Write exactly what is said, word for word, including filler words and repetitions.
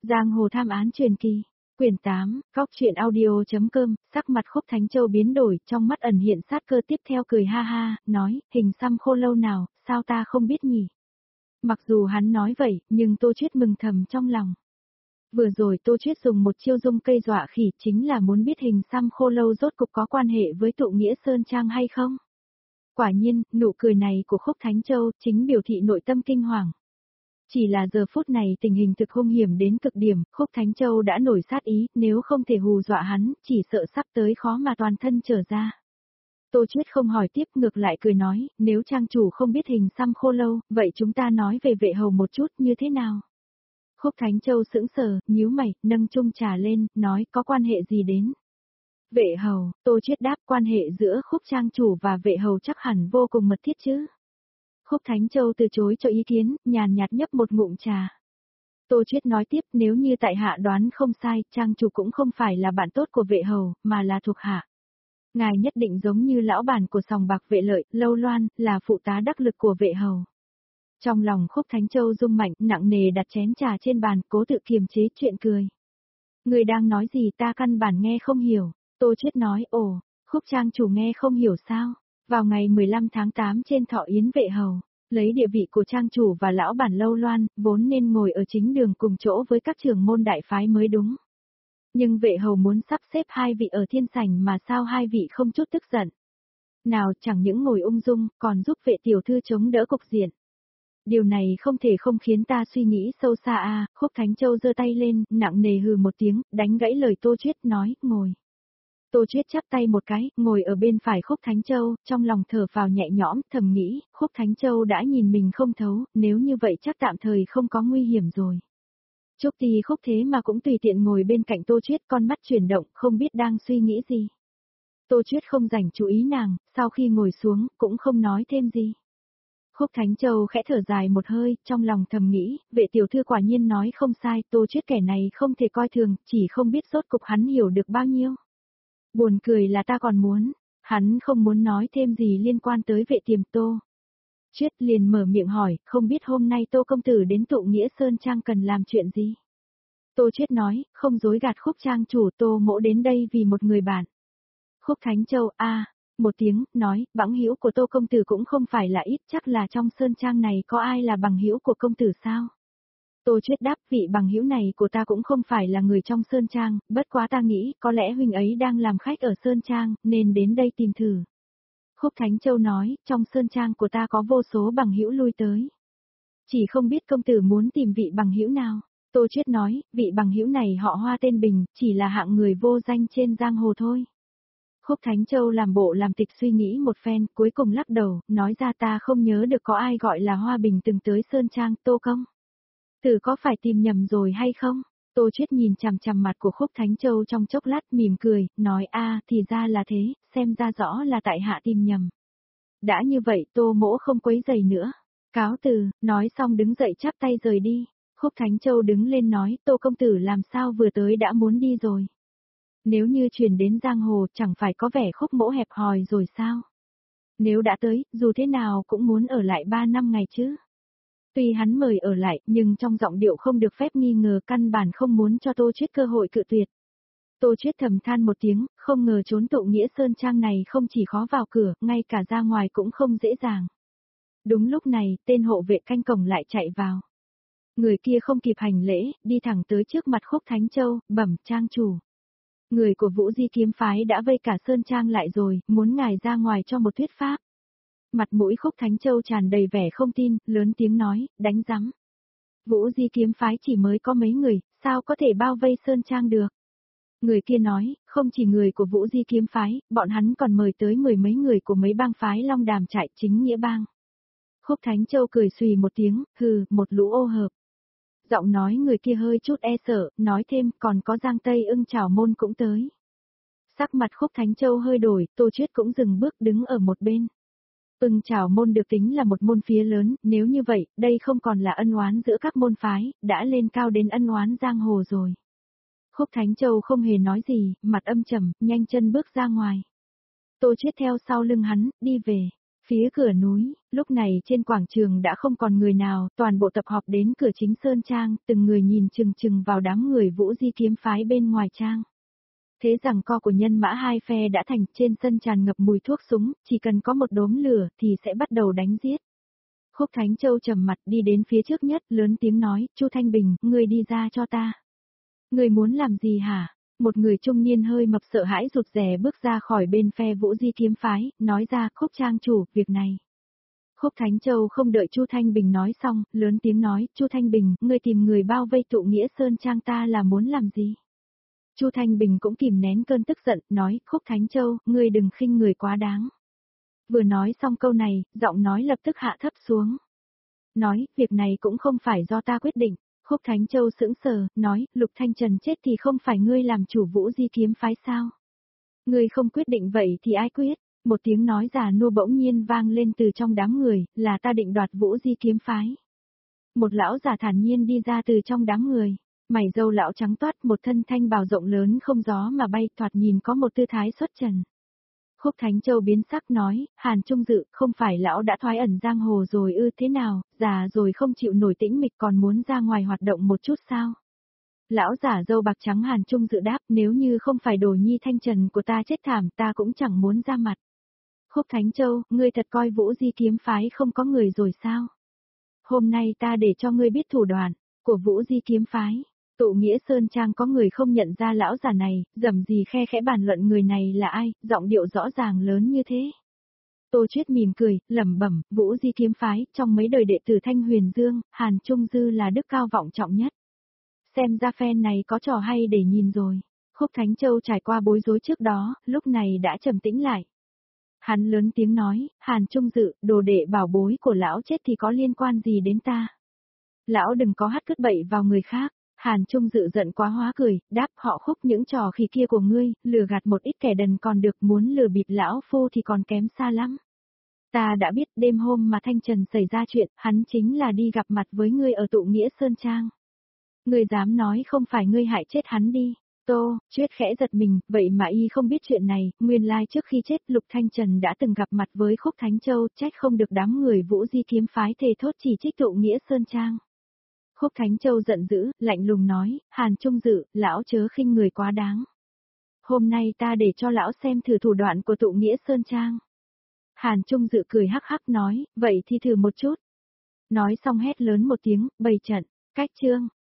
Giang hồ tham án truyền kỳ. Quyển tám, góc truyện audio.com, sắc mặt Khúc Thánh Châu biến đổi, trong mắt ẩn hiện sát cơ tiếp theo cười ha ha, nói, hình xăm khô lâu nào, sao ta không biết nhỉ? Mặc dù hắn nói vậy, nhưng Tô Chuyết mừng thầm trong lòng. Vừa rồi Tô Chuyết dùng một chiêu dung cây dọa khỉ chính là muốn biết hình xăm khô lâu rốt cục có quan hệ với tụ nghĩa Sơn Trang hay không? Quả nhiên, nụ cười này của Khúc Thánh Châu chính biểu thị nội tâm kinh hoàng. Chỉ là giờ phút này tình hình thực hung hiểm đến cực điểm, Khúc Thánh Châu đã nổi sát ý, nếu không thể hù dọa hắn, chỉ sợ sắp tới khó mà toàn thân trở ra. Tô Chuyết không hỏi tiếp, ngược lại cười nói, nếu trang chủ không biết hình xăm khô lâu, vậy chúng ta nói về vệ hầu một chút như thế nào? Khúc Thánh Châu sững sờ, nhíu mày, nâng chung trà lên, nói có quan hệ gì đến? Vệ hầu, Tô Chuyết đáp, quan hệ giữa Khúc trang chủ và vệ hầu chắc hẳn vô cùng mật thiết chứ. Khúc Thánh Châu từ chối cho ý kiến, nhàn nhạt nhấp một ngụm trà. Tô Chuyết nói tiếp, nếu như tại hạ đoán không sai, trang chủ cũng không phải là bạn tốt của vệ hầu, mà là thuộc hạ. Ngài nhất định giống như lão bản của sòng bạc Vệ Lợi, Lâu Loan, là phụ tá đắc lực của vệ hầu. Trong lòng Khúc Thánh Châu rung mạnh, nặng nề đặt chén trà trên bàn, cố tự kiềm chế chuyện cười. Người đang nói gì ta căn bản nghe không hiểu. Tô Chuyết nói, ồ, Khúc trang chủ nghe không hiểu sao? Vào ngày mười lăm tháng tám trên thọ yến vệ hầu, lấy địa vị của trang chủ và lão bản Lâu Loan, vốn nên ngồi ở chính đường cùng chỗ với các trưởng môn đại phái mới đúng. Nhưng vệ hầu muốn sắp xếp hai vị ở thiên sảnh mà sao hai vị không chút tức giận. Nào chẳng những ngồi ung dung, còn giúp vệ tiểu thư chống đỡ cục diện. Điều này không thể không khiến ta suy nghĩ sâu xa a. Khúc Thánh Châu giơ tay lên, nặng nề hừ một tiếng, đánh gãy lời Tô Chuyết, nói, ngồi. Tô Chuyết chắp tay một cái, ngồi ở bên phải Khúc Thánh Châu, trong lòng thở phào nhẹ nhõm, thầm nghĩ, Khúc Thánh Châu đã nhìn mình không thấu, nếu như vậy chắc tạm thời không có nguy hiểm rồi. Trúc Ti Khúc thế mà cũng tùy tiện ngồi bên cạnh Tô Chuyết, con mắt chuyển động, không biết đang suy nghĩ gì. Tô Chuyết không dành chú ý nàng, sau khi ngồi xuống, cũng không nói thêm gì. Khúc Thánh Châu khẽ thở dài một hơi, trong lòng thầm nghĩ, vệ tiểu thư quả nhiên nói không sai, Tô Chuyết kẻ này không thể coi thường, chỉ không biết rốt cục hắn hiểu được bao nhiêu. Buồn cười là ta còn muốn, hắn không muốn nói thêm gì liên quan tới vệ tiềm Tô. Chuyết liền mở miệng hỏi, không biết hôm nay Tô công tử đến tụ nghĩa Sơn Trang cần làm chuyện gì? Tô Chuyết nói, không dối gạt Khúc trang chủ, Tô mỗ đến đây vì một người bạn. Khúc Thánh Châu, a một tiếng, nói, bằng hữu của Tô công tử cũng không phải là ít, chắc là trong Sơn Trang này có ai là bằng hữu của công tử sao? Tô Chuyết đáp, vị bằng hữu này của ta cũng không phải là người trong Sơn Trang, bất quá ta nghĩ, có lẽ huynh ấy đang làm khách ở Sơn Trang, nên đến đây tìm thử. Khúc Thánh Châu nói, trong Sơn Trang của ta có vô số bằng hữu lui tới. Chỉ không biết công tử muốn tìm vị bằng hữu nào. Tô Chuyết nói, vị bằng hữu này họ Hoa tên Bình, chỉ là hạng người vô danh trên giang hồ thôi. Khúc Thánh Châu làm bộ làm tịch suy nghĩ một phen, cuối cùng lắc đầu, nói ra ta không nhớ được có ai gọi là Hoa Bình từng tới Sơn Trang, Tô công. Tử có phải tìm nhầm rồi hay không? Tô Chuyết nhìn chằm chằm mặt của Khúc Thánh Châu trong chốc lát mỉm cười, nói a thì ra là thế, xem ra rõ là tại hạ tìm nhầm. Đã như vậy Tô mỗ không quấy rầy nữa. Cáo từ, nói xong đứng dậy chắp tay rời đi. Khúc Thánh Châu đứng lên nói, Tô công tử làm sao vừa tới đã muốn đi rồi. Nếu như truyền đến giang hồ chẳng phải có vẻ Khúc mỗ hẹp hòi rồi sao? Nếu đã tới, dù thế nào cũng muốn ở lại ba năm ngày chứ. Tuy hắn mời ở lại, nhưng trong giọng điệu không được phép nghi ngờ, căn bản không muốn cho Tô Chuyết cơ hội cự tuyệt. Tô Chuyết thầm than một tiếng, không ngờ trốn tụ nghĩa Sơn Trang này không chỉ khó vào cửa, ngay cả ra ngoài cũng không dễ dàng. Đúng lúc này, tên hộ vệ canh cổng lại chạy vào. Người kia không kịp hành lễ, đi thẳng tới trước mặt Khúc Thánh Châu, bẩm trang chủ. Người của Vũ Di kiếm phái đã vây cả Sơn Trang lại rồi, muốn ngài ra ngoài cho một thuyết pháp. Mặt mũi Khúc Thánh Châu tràn đầy vẻ không tin, lớn tiếng nói, đánh rắm. Vũ Di kiếm phái chỉ mới có mấy người, sao có thể bao vây Sơn Trang được? Người kia nói, không chỉ người của Vũ Di kiếm phái, bọn hắn còn mời tới mười mấy người của mấy bang phái Long Đàm Trại chính nghĩa bang. Khúc Thánh Châu cười xùy một tiếng, hừ, một lũ ô hợp. Giọng nói người kia hơi chút e sợ, nói thêm, còn có Giang Tây Ưng Trảo Môn cũng tới. Sắc mặt Khúc Thánh Châu hơi đổi, Tô Chuyết cũng dừng bước đứng ở một bên. Ưng Trảo Môn được tính là một môn phái lớn, nếu như vậy, đây không còn là ân oán giữa các môn phái, đã lên cao đến ân oán giang hồ rồi. Khúc Thánh Châu không hề nói gì, mặt âm trầm, nhanh chân bước ra ngoài. Tô Chuyết theo sau lưng hắn, đi về. Phía cửa núi, lúc này trên quảng trường đã không còn người nào, toàn bộ tập họp đến cửa chính Sơn Trang, từng người nhìn chừng chừng vào đám người Vũ Di kiếm phái bên ngoài trang. Thế rằng co của nhân mã hai phe đã thành, trên sân tràn ngập mùi thuốc súng, chỉ cần có một đốm lửa thì sẽ bắt đầu đánh giết. Khúc Thánh Châu trầm mặt đi đến phía trước nhất, lớn tiếng nói, Chu Thanh Bình, ngươi đi ra cho ta. Ngươi muốn làm gì hả? Một người trung niên hơi mập sợ hãi rụt rè bước ra khỏi bên phe Vũ Di kiếm phái, nói ra, Khúc trang chủ, việc này. Khúc Thánh Châu không đợi Chu Thanh Bình nói xong, lớn tiếng nói, Chu Thanh Bình, ngươi tìm người bao vây tụ nghĩa Sơn Trang ta là muốn làm gì? Chu Thanh Bình cũng kìm nén cơn tức giận, nói, Khúc Thánh Châu, ngươi đừng khinh người quá đáng. Vừa nói xong câu này, giọng nói lập tức hạ thấp xuống. Nói, việc này cũng không phải do ta quyết định. Khúc Thánh Châu sững sờ, nói, Lục Thanh Trần chết thì không phải ngươi làm chủ Vũ Di kiếm phái sao? Ngươi không quyết định vậy thì ai quyết? Một tiếng nói già nua bỗng nhiên vang lên từ trong đám người, là ta định đoạt Vũ Di kiếm phái. Một lão già thản nhiên đi ra từ trong đám người. Mày râu lão trắng toát, một thân thanh bào rộng lớn không gió mà bay, thoạt nhìn có một tư thái xuất trần. Khúc Thánh Châu biến sắc nói, Hàn Trung Dự, không phải lão đã thoái ẩn giang hồ rồi ư, thế nào, già rồi không chịu nổi tĩnh mịch còn muốn ra ngoài hoạt động một chút sao? Lão giả râu bạc trắng Hàn Trung Dự đáp, nếu như không phải đồ nhi thanh trần của ta chết thảm ta cũng chẳng muốn ra mặt. Khúc Thánh Châu, ngươi thật coi Vũ Di kiếm phái không có người rồi sao? Hôm nay ta để cho ngươi biết thủ đoạn của Vũ Di kiếm phái. Tụ nghĩa Sơn Trang có người không nhận ra lão già này, dầm gì khe khẽ bàn luận người này là ai, giọng điệu rõ ràng lớn như thế. Tô Chuyết mỉm cười, lẩm bẩm, Vũ Di kiếm phái, trong mấy đời đệ tử Thanh Huyền Dương, Hàn Trung Dư là đức cao vọng trọng nhất. Xem ra phen này có trò hay để nhìn rồi. Khúc Thánh Châu trải qua bối rối trước đó, lúc này đã trầm tĩnh lại. Hắn lớn tiếng nói, Hàn Trung Dự, đồ đệ bảo bối của lão chết thì có liên quan gì đến ta? Lão đừng có hắt cứt bậy vào người khác. Hàn Trung Dự giận quá hóa cười, đáp họ Khúc những trò khỉ kia của ngươi, lừa gạt một ít kẻ đần còn được, muốn lừa bịp lão phu thì còn kém xa lắm. Ta đã biết đêm hôm mà Thanh Trần xảy ra chuyện, hắn chính là đi gặp mặt với ngươi ở tụ nghĩa Sơn Trang. Ngươi dám nói không phải ngươi hại chết hắn đi. Tô, Chuyết khẽ giật mình, vậy mà y không biết chuyện này, nguyên lai trước khi chết Lục Thanh Trần đã từng gặp mặt với Khúc Thánh Châu, trách không được đám người Vũ Di kiếm phái thề thốt chỉ trích tụ nghĩa Sơn Trang. Khúc Thánh Châu giận dữ, lạnh lùng nói, Hàn Trung Dự, lão chớ khinh người quá đáng. Hôm nay ta để cho lão xem thử thủ đoạn của tụ nghĩa Sơn Trang. Hàn Trung Dự cười hắc hắc nói, vậy thì thử một chút. Nói xong hét lớn một tiếng, bày trận, cách chương.